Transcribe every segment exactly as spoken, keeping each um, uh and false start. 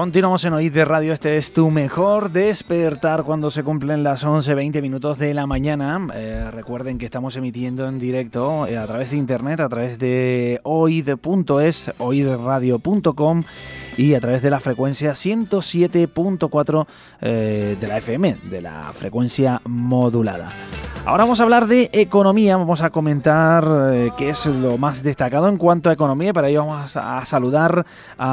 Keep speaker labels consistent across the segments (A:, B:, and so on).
A: Continuamos en Oíd de Radio. Este es tu mejor despertar cuando se cumplen las once veinte minutos de la mañana. Eh, recuerden que estamos emitiendo en directo eh, a través de internet, a través de oid punto es, oid radio punto com y a través de la frecuencia ciento siete punto cuatro eh, de la F M, de la frecuencia modulada. Ahora vamos a hablar de economía, vamos a comentar eh, qué es lo más destacado en cuanto a economía. Para ello vamos a, a saludar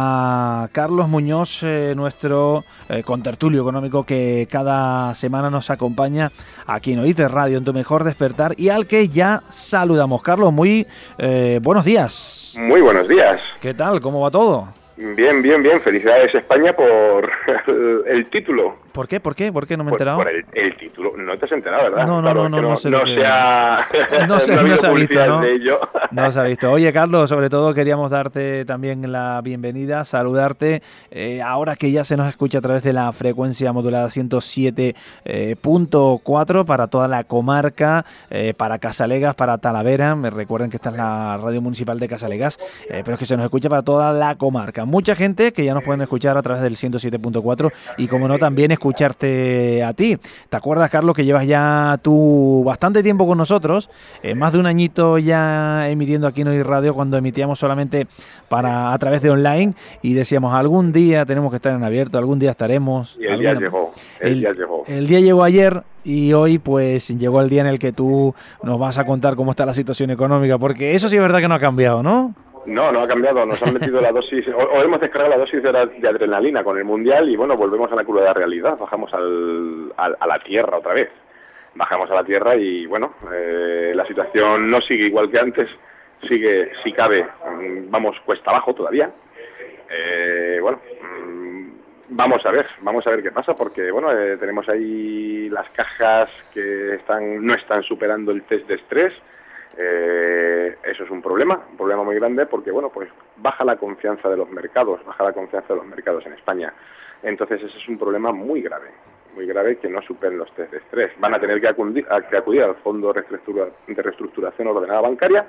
A: a Carlos Muñoz, eh, nuestro eh, contertulio económico que cada semana nos acompaña aquí en Oíd de Radio, en tu mejor despertar, y al que ya saludamos. Carlos, muy eh, buenos días.
B: Muy buenos días.
A: ¿Qué tal? ¿Cómo va todo?
B: Bien, bien, bien. Felicidades España por el, el título.
A: ¿Por qué? ¿Por qué? ¿Por qué no me he
B: Por,
A: enterado?
B: por el, el título. No te has enterado, ¿verdad?
A: No, no,
B: claro,
A: no, no,
B: no,
A: no sé
B: no
A: lo que...
B: se ha...
A: No se,
B: no
A: no se ha visto, ¿no?
B: de ello.
A: No se ha visto. Oye, Carlos, sobre todo queríamos darte también la bienvenida, saludarte, eh, ahora que ya se nos escucha a través de la frecuencia modulada ciento siete punto cuatro para toda la comarca, eh, para Casalegas, para Talavera. Me recuerden que esta es la radio municipal de Casalegas, eh, pero es que se nos escucha para toda la comarca. Mucha gente que ya nos pueden escuchar a través del ciento siete punto cuatro y, como no, también escucharte a ti. ¿Te acuerdas, Carlos, que llevas ya tú bastante tiempo con nosotros? Eh, más de un añito ya emitiendo aquí en Oíd Radio, cuando emitíamos solamente para a través de online y decíamos algún día tenemos que estar en abierto, algún día estaremos.
B: Y el
A: alguna...
B: día llegó, el,
A: el
B: día llegó.
A: El día llegó ayer y hoy pues llegó el día en el que tú nos vas a contar cómo está la situación económica, porque eso sí es verdad que no ha cambiado, ¿no?
B: No, no ha cambiado, nos han metido la dosis, o, o hemos descargado la dosis de, la, de adrenalina con el Mundial y bueno, volvemos a la cruda realidad, bajamos al, al, a la tierra otra vez, bajamos a la tierra y bueno, eh, la situación no sigue igual que antes, sigue, si cabe, vamos cuesta abajo todavía, eh, bueno, vamos a ver, vamos a ver qué pasa, porque bueno, eh, tenemos ahí las cajas que están no están superando el test de estrés. Eh, eso es un problema, un problema muy grande, porque bueno, pues baja la confianza de los mercados, baja la confianza de los mercados en España. Entonces ese es un problema muy grave, muy grave, que no superen los test de estrés. Van a tener que acudir, a, que acudir al Fondo de Reestructuración Ordenada Bancaria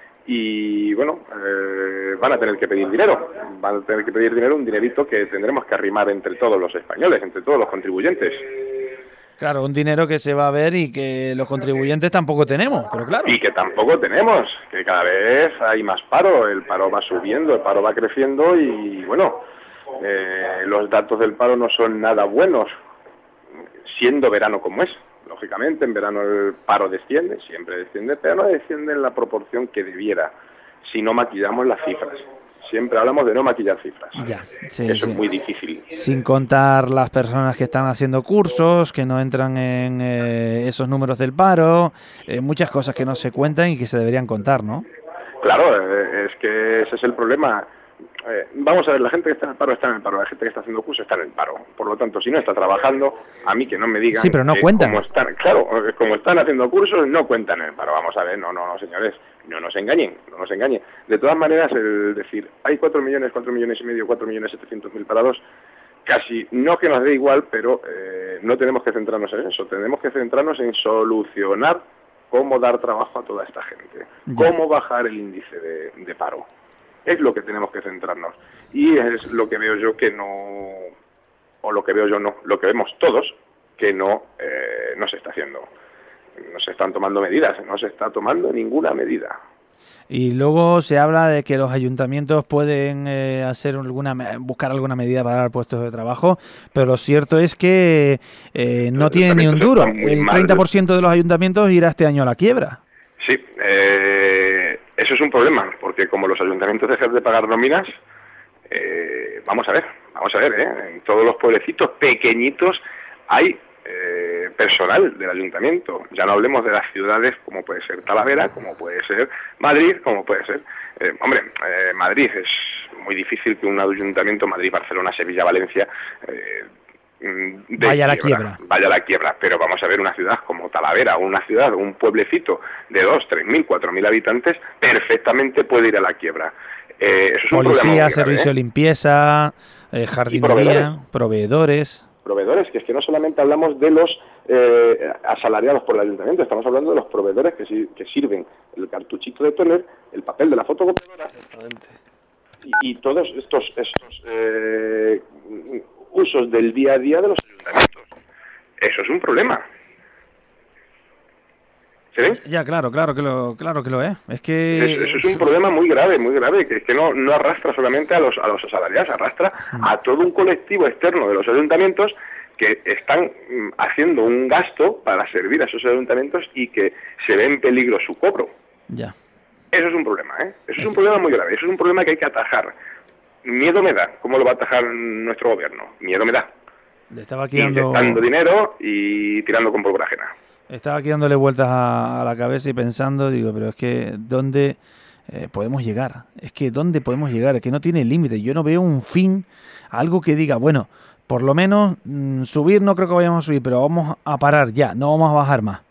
B: y bueno, eh, van a tener que pedir dinero, van a tener que pedir dinero, un dinerito que tendremos que arrimar entre todos los españoles, entre todos los contribuyentes.
A: Claro, un dinero que se va a ver y que los contribuyentes tampoco tenemos, pero claro.
B: Y que tampoco tenemos, que cada vez hay más paro, el paro va subiendo, el paro va creciendo y bueno, eh, los datos del paro no son nada buenos, siendo verano como es. Lógicamente en verano el paro desciende, siempre desciende, pero no desciende en la proporción que debiera, si no maquillamos las cifras. Siempre hablamos de no maquillar cifras.
A: Ya, sí,
B: Eso
A: sí.
B: es muy difícil.
A: Sin contar las personas que están haciendo cursos, que no entran en eh, esos números del paro, eh, muchas cosas que no se cuentan y que se deberían contar, ¿no?
B: Claro, eh, es que ese es el problema. Eh, vamos a ver, la gente que está en el paro está en el paro, la gente que está haciendo cursos está en el paro. Por lo tanto, si no está trabajando, a mí que no me digan...
A: Sí, pero no
B: que
A: cuentan.
B: Como están, claro, como están haciendo cursos, no cuentan en el paro. Vamos a ver, no, no, no, señores, no nos engañen, no nos engañen. De todas maneras, el decir, hay cuatro millones, cuatro millones y medio, cuatro millones setecientos mil parados, casi, no que nos dé igual, pero eh, no tenemos que centrarnos en eso. Tenemos que centrarnos en solucionar cómo dar trabajo a toda esta gente, ya. Cómo bajar el índice de, de paro. Es lo que tenemos que centrarnos. Y es lo que veo yo que no, o lo que veo yo no, lo que vemos todos, que no, eh, no se está haciendo. No se están tomando medidas, no se está tomando ninguna medida.
A: Y luego se habla de que los ayuntamientos pueden eh, hacer alguna buscar alguna medida para dar puestos de trabajo, pero lo cierto es que eh, no tienen ni un duro. El treinta por ciento de los ayuntamientos irá este año a la quiebra.
B: Sí, eh, eso es un problema, porque como los ayuntamientos dejan de pagar nóminas, eh, vamos a ver, vamos a ver, ¿eh? En todos los pueblecitos pequeñitos hay eh, personal del ayuntamiento. Ya no hablemos de las ciudades como puede ser Talavera, como puede ser Madrid, como puede ser... Eh, hombre, eh, Madrid es muy difícil que un ayuntamiento, Madrid, Barcelona, Sevilla, Valencia... Eh,
A: vaya a la quiebra.
B: Vaya a la quiebra, pero vamos a ver una ciudad como Talavera, una ciudad, un pueblecito de dos, tres mil, cuatro mil habitantes, perfectamente puede ir a la quiebra. Eh, eso es un
A: Policía, servicio de limpieza, eh, jardinería, proveedores. proveedores.
B: Proveedores, que es que no solamente hablamos de los eh, asalariados por el ayuntamiento, estamos hablando de los proveedores que, que sirven el cartuchito de toner, el papel de la fotocopiadora y, y todos estos, estos eh, usos del día a día de los ayuntamientos. Eso es un problema. ¿Sí?
A: Ya, claro, claro que lo, claro que lo es. Es que
B: eso, eso es un problema muy grave, muy grave, que, que no, no arrastra solamente a los, a los asalariados, arrastra a todo un colectivo externo de los ayuntamientos que están mm, haciendo un gasto para servir a esos ayuntamientos y que se ve en peligro su cobro.
A: Ya.
B: Eso es un problema, ¿eh? Eso es un problema muy grave, eso es un problema que hay que atajar. Miedo me da. ¿Cómo lo va a atajar nuestro gobierno? Miedo me da.
A: Le estaba aquí dando...
B: Inyectando dinero y tirando con pólvora ajena.
A: Estaba aquí dándole vueltas a, a la cabeza y pensando, digo, pero es que ¿dónde eh, podemos llegar? Es que ¿dónde podemos llegar? Es que no tiene límite. Yo no veo un fin, algo que diga, bueno, por lo menos mmm, subir no creo que vayamos a subir, pero vamos a parar ya, no vamos a bajar más.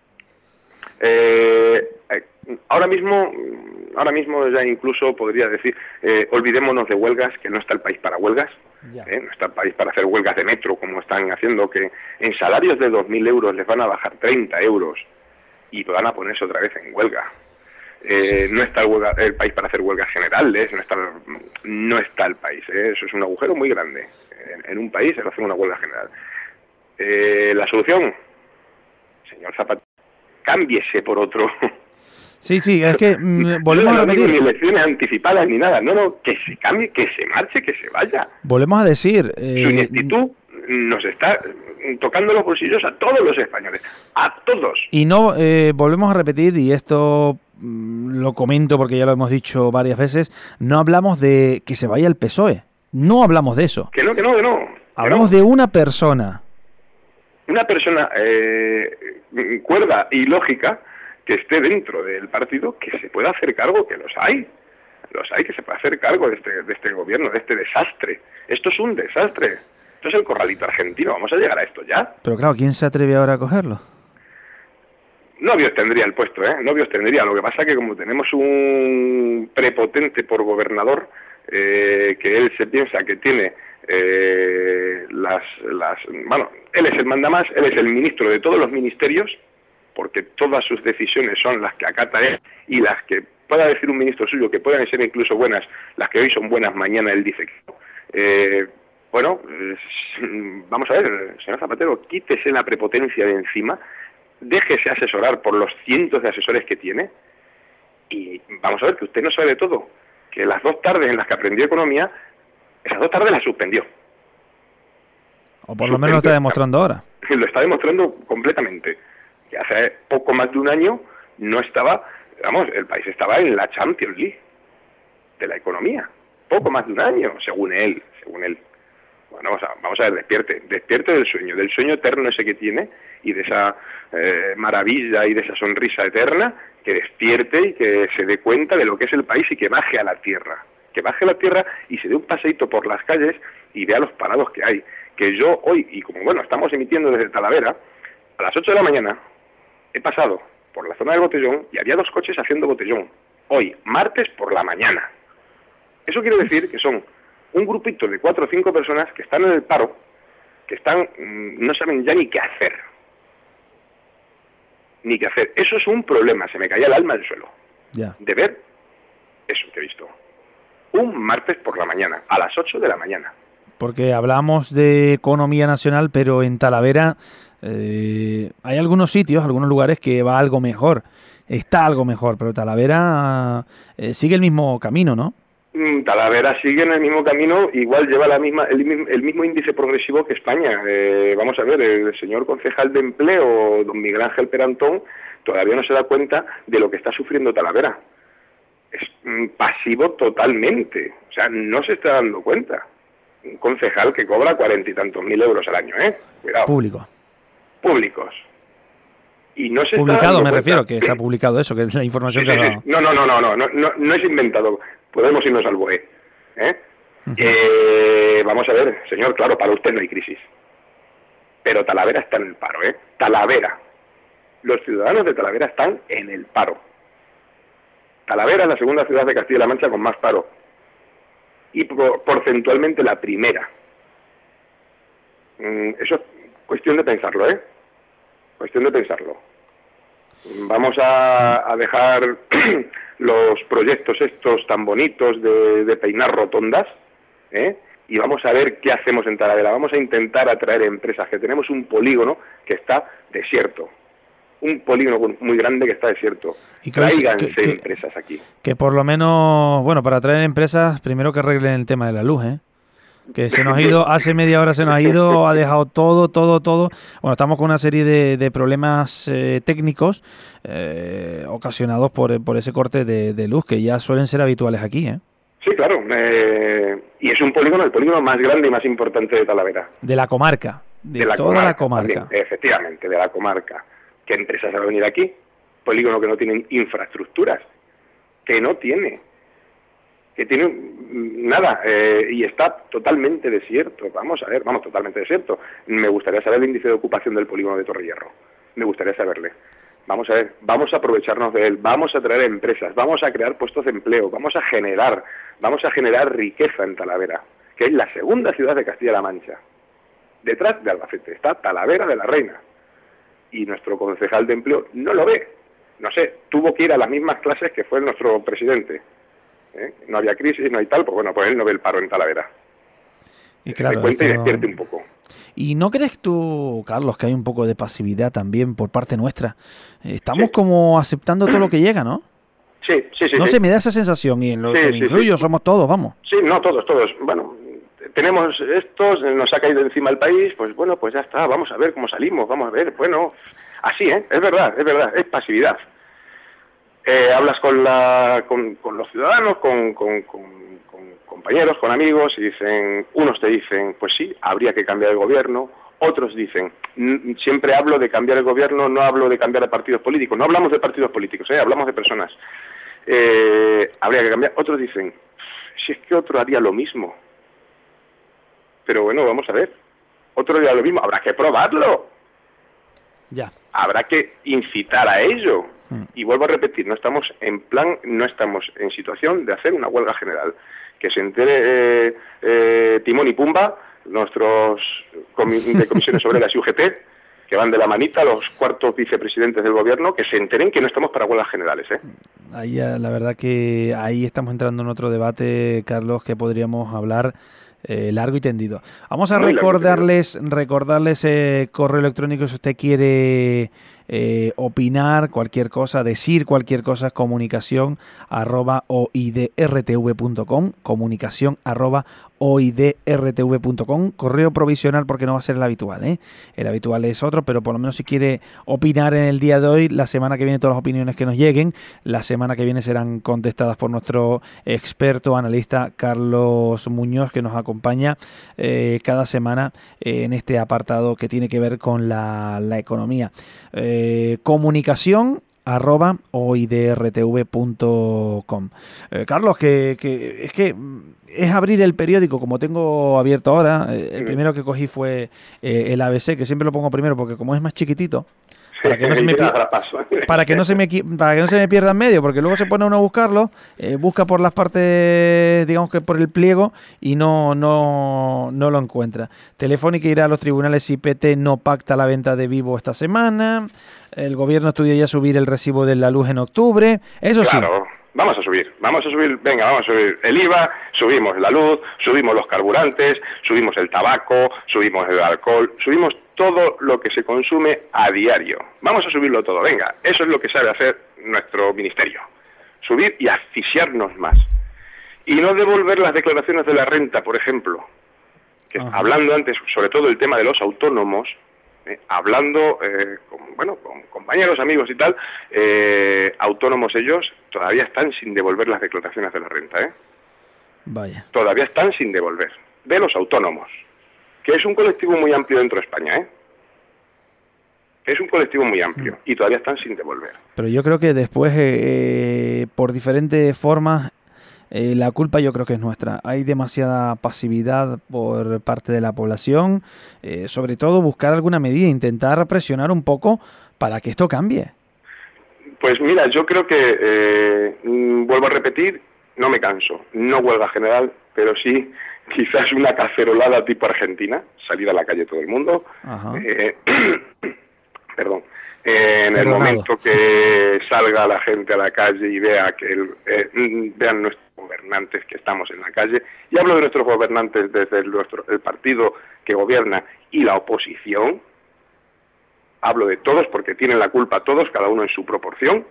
B: Eh, ahora mismo, ahora mismo ya incluso podría decir, eh, olvidémonos de huelgas, que no está el país para huelgas. ¿Eh? No está el país para hacer huelgas de metro como están haciendo, que en salarios de dos mil euros les van a bajar treinta euros y van a ponerse otra vez en huelga. Eh, sí. No está el, huelga, el país para hacer huelgas generales, no está, no está el país. ¿eh? Eso es un agujero muy grande. En, en un país el hacer una huelga general. Eh, la solución, señor Zapatero, cámbiese por otro.
A: Sí, sí, es que mmm, volvemos
B: no,
A: a repetir.
B: No digo ni elecciones anticipadas ni nada, no, no, que se cambie, que se marche, que se vaya.
A: Volvemos a decir...
B: Eh, Su ineptitud nos está tocando los bolsillos a todos los españoles, a todos.
A: Y no, eh, volvemos a repetir, y esto mmm, lo comento porque ya lo hemos dicho varias veces, no hablamos de que se vaya el P S O E, no hablamos de eso.
B: Que no, que no, que no.
A: Hablamos
B: que no.
A: de una persona.
B: Una persona eh, cuerda y lógica que esté dentro del partido, que se pueda hacer cargo, que los hay, los hay, que se pueda hacer cargo de este, de este gobierno, de este desastre. Esto es un desastre, esto es el corralito argentino, vamos a llegar a esto ya.
A: Pero claro, ¿quién se atreve ahora a cogerlo?
B: Novios tendría el puesto, ¿eh? Novios tendría, lo que pasa que como tenemos un prepotente por gobernador, eh, que él se piensa que tiene eh, las, las... Bueno, él es el mandamás, él es el ministro de todos los ministerios, porque todas sus decisiones son las que acata él, y las que pueda decir un ministro suyo, que puedan ser incluso buenas, las que hoy son buenas, mañana él dice que no. Eh, bueno, vamos a ver, señor Zapatero, quítese la prepotencia de encima, déjese asesorar por los cientos de asesores que tiene, y vamos a ver que usted no sabe de todo, que las dos tardes en las que aprendió economía, esas dos tardes las suspendió.
A: O por lo menos lo está demostrando ahora.
B: Lo está demostrando completamente. Que hace poco más de un año no estaba, vamos, el país estaba en la Champions League de la economía. Poco más de un año, según él, según él. Bueno, vamos a, vamos a ver, despierte, despierte del sueño, del sueño eterno ese que tiene y de esa eh, maravilla y de esa sonrisa eterna, que despierte y que se dé cuenta de lo que es el país y que baje a la tierra. Que baje a la tierra y se dé un paseíto por las calles y vea los parados que hay. Que yo hoy, y como bueno, estamos emitiendo desde Talavera, a las ocho de la mañana, he pasado por la zona del Botellón y había dos coches haciendo botellón. Hoy, martes por la mañana. Eso quiere decir que son un grupito de cuatro o cinco personas que están en el paro, que están, no saben ya ni qué hacer. Ni qué hacer. Eso es un problema, se me caía el alma al suelo.
A: Yeah.
B: De ver eso que he visto. Un martes por la mañana, a las ocho de la mañana.
A: Porque hablamos de economía nacional, pero en Talavera eh, hay algunos sitios, algunos lugares que va algo mejor. Está algo mejor, pero Talavera eh, sigue el mismo camino, ¿no?
B: Talavera sigue en el mismo camino, igual lleva la misma, el, el mismo índice progresivo que España. Eh, vamos a ver, el señor concejal de empleo, don Miguel Ángel Perantón, todavía no se da cuenta de lo que está sufriendo Talavera. Es mm, pasivo totalmente, o sea, no se está dando cuenta. Un concejal que cobra cuarenta y tantos mil euros al año, ¿eh? Cuidado.
A: Público.
B: Públicos. Y no se
A: publicado,
B: está dando
A: me
B: cuenta.
A: refiero, que está publicado eso, que es la información
B: sí,
A: que
B: sí,
A: ha
B: sí.
A: dado.
B: No, no, no, no, no, no, no, no es inventado. Podemos irnos al BOE. ¿eh? Uh-huh. Eh, vamos a ver, señor, claro, para usted no hay crisis. Pero Talavera está en el paro, ¿eh? Talavera. Los ciudadanos de Talavera están en el paro. Talavera es la segunda ciudad de Castilla-La Mancha con más paro. Y por, porcentualmente la primera. Mm, eso es cuestión de pensarlo, ¿eh? Cuestión de pensarlo. Vamos a, a dejar los proyectos estos tan bonitos de, de peinar rotondas, ¿eh? Y vamos a ver qué hacemos en Talavera. Vamos a intentar atraer empresas, que tenemos un polígono que está desierto. Un polígono muy grande que está desierto.
A: Y que,
B: Tráiganse
A: que,
B: empresas aquí.
A: Que por lo menos, bueno, para traer empresas, primero que arreglen el tema de la luz, ¿eh? Que se nos ha ido, hace media hora se nos ha ido, ha dejado todo, todo, todo. Bueno, estamos con una serie de, de problemas eh, técnicos eh, ocasionados por, por ese corte de, de luz, que ya suelen ser habituales aquí, ¿eh?
B: Sí, claro. Eh, y es un polígono, el polígono más grande y más importante de Talavera.
A: De la comarca. De,
B: de la
A: toda
B: comarca,
A: la comarca.
B: También, efectivamente, de la comarca. ¿Qué empresas van a venir aquí? Polígono que no tiene infraestructuras. Que no tiene. Que tiene nada. Eh, y está totalmente desierto. Vamos a ver, vamos, totalmente desierto. Me gustaría saber el índice de ocupación del polígono de Torrehierro. Me gustaría saberle. Vamos a ver, vamos a aprovecharnos de él, vamos a traer empresas, vamos a crear puestos de empleo, vamos a generar, vamos a generar riqueza en Talavera, que es la segunda ciudad de Castilla-La Mancha. Detrás de Albacete está Talavera de la Reina. Y nuestro concejal de empleo no lo ve. No sé, tuvo que ir a las mismas clases que fue nuestro presidente. ¿Eh? No había crisis, no hay tal, pues bueno, pues él no ve el paro en Talavera.
A: Y claro,
B: se cuenta
A: esto...
B: y despierte un poco.
A: ¿Y no crees tú, Carlos, que hay un poco de pasividad también por parte nuestra? Estamos sí. como aceptando todo lo que llega, ¿no?
B: Sí, sí, sí.
A: No
B: sí.
A: sé, me da esa sensación, y en lo
B: sí,
A: que me
B: sí,
A: incluyo
B: sí.
A: somos todos, vamos.
B: Sí, no, todos, todos. Bueno, tenemos estos, nos ha caído encima el país, pues bueno, pues ya está, vamos a ver cómo salimos, vamos a ver, bueno, así, ¿eh? Es verdad, es verdad, es pasividad. Eh, hablas con, la, con, con los ciudadanos, con, con, con, con compañeros, con amigos, y dicen, unos te dicen, pues sí, habría que cambiar el gobierno, otros dicen, siempre hablo de cambiar el gobierno, no hablo de cambiar de partidos políticos, no hablamos de partidos políticos, ¿eh? Hablamos de personas. Eh, habría que cambiar, otros dicen, si es que otro haría lo mismo. Pero bueno, vamos a ver, otro haría lo mismo, habrá que probarlo.
A: Ya.
B: Habrá que incitar a ello. Y vuelvo a repetir, no estamos en plan, no estamos en situación de hacer una huelga general. Que se entere eh, eh, Timón y Pumba, nuestros comi de comisiones obreras y U G T, que van de la manita, los cuartos vicepresidentes del gobierno, que se enteren que no estamos para huelgas generales, ¿eh?
A: Ahí, la verdad que ahí estamos entrando en otro debate, Carlos, que podríamos hablar eh, largo y tendido. Vamos a Muy recordarles, recordarles eh, correo electrónico si usted quiere eh, opinar cualquier cosa, decir cualquier cosa, comunicación arroba oidrtv punto com, comunicación arroba oidrtv punto com, correo provisional porque no va a ser el habitual, ¿eh? El habitual es otro, pero por lo menos si quiere opinar en el día de hoy, la semana que viene todas las opiniones que nos lleguen, la semana que viene serán contestadas por nuestro experto analista Carlos Muñoz, que nos acompaña eh, cada semana eh, en este apartado que tiene que ver con la, la economía. Eh, comunicación arroba oidrtv punto com. Eh, Carlos, que, que es que es abrir el periódico como tengo abierto ahora. Eh, el primero que cogí fue eh, el A B C, que siempre lo pongo primero porque como es más chiquitito, para que no se me para que no se me para que no se me pierda en medio, porque luego se pone uno a buscarlo, eh, busca por las partes, digamos que por el pliego, y no no no lo encuentra. Telefónica irá a los tribunales si P T no pacta la venta de Vivo esta semana. El gobierno estudia ya subir el recibo de la luz en octubre. Eso
B: claro. Sí. Vamos a subir, vamos a subir, venga, vamos a subir el I V A, subimos la luz, subimos los carburantes, subimos el tabaco, subimos el alcohol, subimos todo lo que se consume a diario. Vamos a subirlo todo, venga, eso es lo que sabe hacer nuestro ministerio. Subir y asfixiarnos más. Y no devolver las declaraciones de la renta, por ejemplo. Que hablando antes, sobre todo el tema de los autónomos, Eh, hablando eh, con, bueno, con compañeros, amigos y tal, eh, autónomos ellos, todavía están sin devolver las declaraciones de la renta, ¿eh?
A: Vaya.
B: Todavía están sin devolver, de los autónomos, que es un colectivo muy amplio dentro de España, ¿eh? Es un colectivo muy amplio y todavía están sin devolver.
A: Pero yo creo que después, eh, por diferentes formas, Eh, la culpa yo creo que es nuestra. Hay demasiada pasividad por parte de la población, eh, sobre todo buscar alguna medida, intentar presionar un poco para que esto cambie.
B: Pues mira, yo creo que, eh, vuelvo a repetir, no me canso, no huelga general, pero sí quizás una cacerolada tipo Argentina, salir a la calle todo el mundo, eh, perdón, Eh, en
A: Perdonado.
B: el momento que salga la gente a la calle y vea que el, eh, vean nuestros gobernantes que estamos en la calle, y hablo de nuestros gobernantes desde el, nuestro, el partido que gobierna y la oposición, hablo de todos porque tienen la culpa todos, cada uno en su proporción,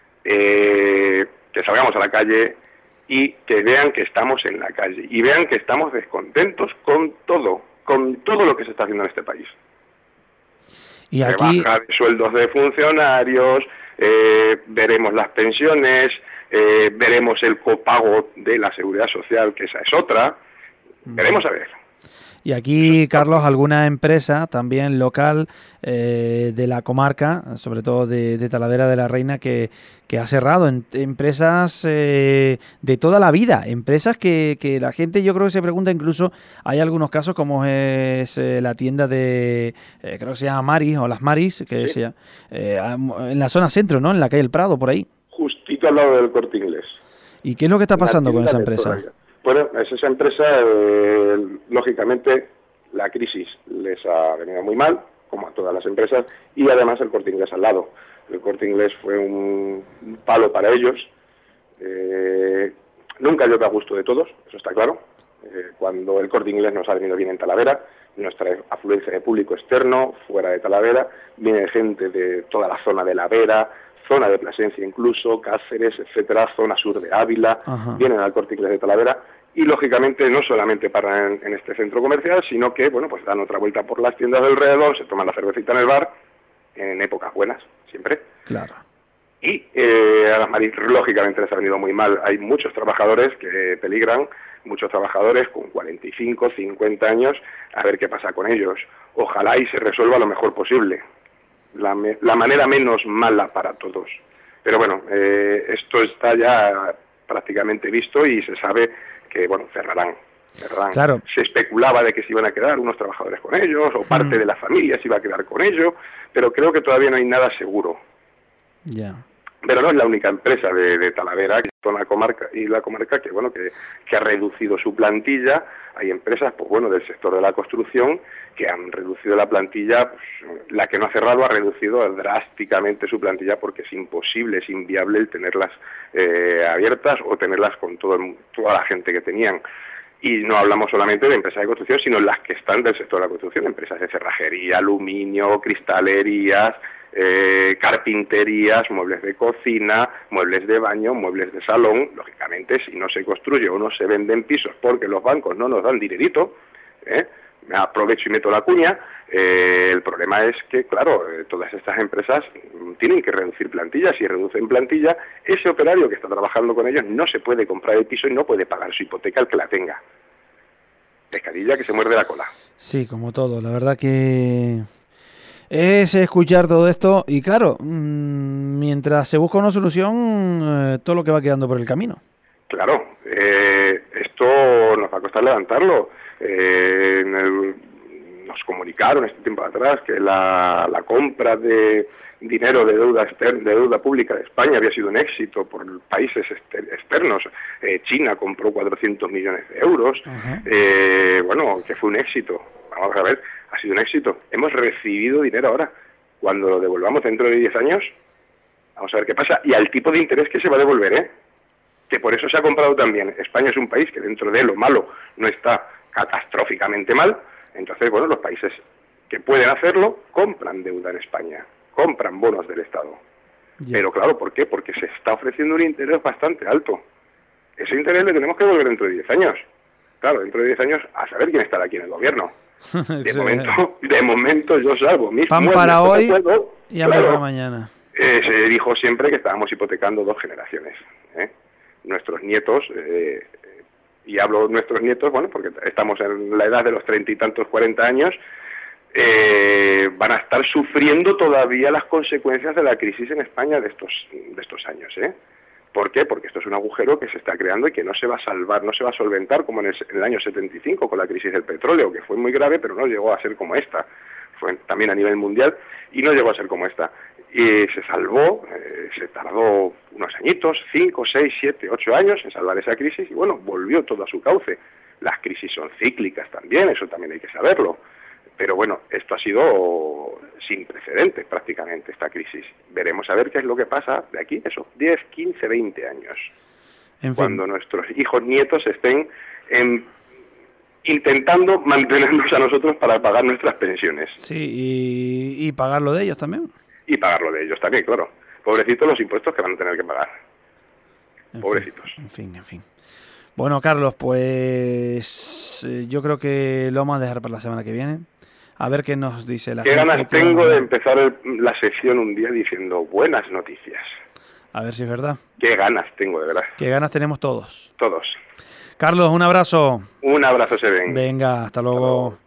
B: eh, que salgamos a la calle y que vean que estamos en la calle y vean que estamos descontentos con todo, con todo lo que se está haciendo en este país.
A: Y aquí...
B: Rebaja de sueldos de funcionarios, eh, veremos las pensiones, eh, veremos el copago de la seguridad social, que esa es otra, veremos a ver.
A: Y aquí, Carlos, alguna empresa también local eh, de la comarca, sobre todo de, de Talavera de la Reina, que, que ha cerrado. En, empresas eh, de toda la vida, empresas que, que la gente yo creo que se pregunta, incluso hay algunos casos como es eh, la tienda de, eh, creo que se llama Maris, o las Maris, que
B: ¿Sí?
A: se llama, eh, en la zona centro, ¿no? En la calle El Prado, por ahí.
B: Justito al lado del Corte Inglés.
A: ¿Y qué es lo que está pasando con esa empresa?
B: Bueno, es esa empresa, eh, lógicamente, la crisis les ha venido muy mal, como a todas las empresas, y además el Corte Inglés al lado. El Corte Inglés fue un, un palo para ellos. Eh, nunca yo da gusto de todos, eso está claro. Eh, cuando el Corte Inglés nos ha venido bien en Talavera, nuestra afluencia de público externo, fuera de Talavera, viene gente de toda la zona de La Vera, zona de Plasencia incluso, Cáceres, etcétera, zona sur de Ávila, Ajá. vienen al Corte Inglés de Talavera y lógicamente no solamente paran en, en este centro comercial, sino que bueno, pues dan otra vuelta por las tiendas del alrededor, se toman la cervecita en el bar, en épocas buenas, siempre.
A: Claro.
B: Y eh, a las Maris lógicamente les ha venido muy mal, hay muchos trabajadores que peligran, muchos trabajadores con cuarenta y cinco, cincuenta años, a ver qué pasa con ellos. Ojalá y se resuelva lo mejor posible. La, me, la manera menos mala para todos. Pero bueno, eh, esto está ya prácticamente visto y se sabe que, bueno, cerrarán. cerrarán.
A: Claro.
B: Se especulaba de que se iban a quedar unos trabajadores con ellos, o parte mm. de la familia se iba a quedar con ellos, pero creo que todavía no hay nada seguro.
A: Ya. Yeah.
B: Pero no es la única empresa de, de Talavera con la comarca y la comarca que bueno que, que ha reducido su plantilla. Hay empresas, pues bueno, del sector de la construcción que han reducido la plantilla. Pues, la que no ha cerrado ha reducido drásticamente su plantilla porque es imposible, es inviable el tenerlas eh, abiertas o tenerlas con todo el, toda la gente que tenían. Y no hablamos solamente de empresas de construcción, sino las que están del sector de la construcción, empresas de cerrajería, aluminio, cristalerías, Eh, carpinterías, muebles de cocina, muebles de baño, muebles de salón. Lógicamente, si no se construye o no se venden pisos porque los bancos no nos dan dinerito, ¿eh? me aprovecho y meto la cuña, eh, el problema es que, claro, eh, todas estas empresas tienen que reducir plantillas. Si reducen plantilla, ese operario que está trabajando con ellos no se puede comprar el piso y no puede pagar su hipoteca el que la tenga. Pescadilla que se muerde la cola.
A: Sí, como todo, la verdad que... es escuchar todo esto y claro, mmm, mientras se busca una solución, eh, todo lo que va quedando por el camino.
B: Claro, eh, esto nos va a costar levantarlo. Eh, en el, nos comunicaron este tiempo atrás que la, la compra de dinero de deuda externa, de deuda pública de España había sido un éxito por países externos. Eh, China compró cuatrocientos millones de euros, uh-huh. eh, bueno, que fue un éxito. Vamos a ver, ha sido un éxito. Hemos recibido dinero ahora. Cuando lo devolvamos dentro de diez años, vamos a ver qué pasa. Y al tipo de interés que se va a devolver, ¿eh? Que por eso se ha comprado también. España es un país que dentro de lo malo no está catastróficamente mal. Entonces, bueno, los países que pueden hacerlo compran deuda en España, compran bonos del Estado. Yeah. Pero claro, ¿por qué? Porque se está ofreciendo un interés bastante alto. Ese interés le tenemos que devolver dentro de diez años. Claro, dentro de diez años, a saber quién estará aquí en el gobierno. De sí. momento, de momento yo salvo mis
A: pan
B: muebles,
A: para hoy
B: puedo,
A: y hambre
B: claro,
A: para mañana.
B: Eh, se dijo siempre que estábamos hipotecando dos generaciones. ¿eh? Nuestros nietos, eh, y hablo de nuestros nietos, bueno, porque estamos en la edad de los treinta y tantos, cuarenta años, eh, van a estar sufriendo todavía las consecuencias de la crisis en España de estos, de estos años, ¿eh? ¿Por qué? Porque esto es un agujero que se está creando y que no se va a salvar, no se va a solventar como en el, en el año setenta y cinco con la crisis del petróleo, que fue muy grave, pero no llegó a ser como esta. Fue también a nivel mundial y no llegó a ser como esta. Y se salvó, eh, se tardó unos añitos, cinco, seis, siete, ocho años en salvar esa crisis y bueno, volvió todo a su cauce. Las crisis son cíclicas también, eso también hay que saberlo. Pero bueno, esto ha sido sin precedentes prácticamente, esta crisis. Veremos a ver qué es lo que pasa de aquí, eso, diez, quince, veinte años. En fin. Cuando nuestros hijos, nietos estén en, intentando mantenernos a nosotros para pagar nuestras pensiones.
A: Sí, y, y pagar lo de ellos también.
B: Y pagar lo de ellos también, claro. Pobrecitos los impuestos que van a tener que pagar.
A: En
B: Pobrecitos.
A: Fin, en fin, en fin. Bueno, Carlos, pues eh, yo creo que lo vamos a dejar para la semana que viene. A ver qué nos dice la
B: gente.
A: ¿Qué
B: ganas tengo de empezar el, la sesión un día diciendo buenas noticias?
A: A ver si es verdad.
B: Qué ganas tengo, de verdad.
A: Qué ganas tenemos todos.
B: Todos.
A: Carlos, un abrazo.
B: Un abrazo, se ven.
A: Venga, hasta luego.
B: Hasta luego.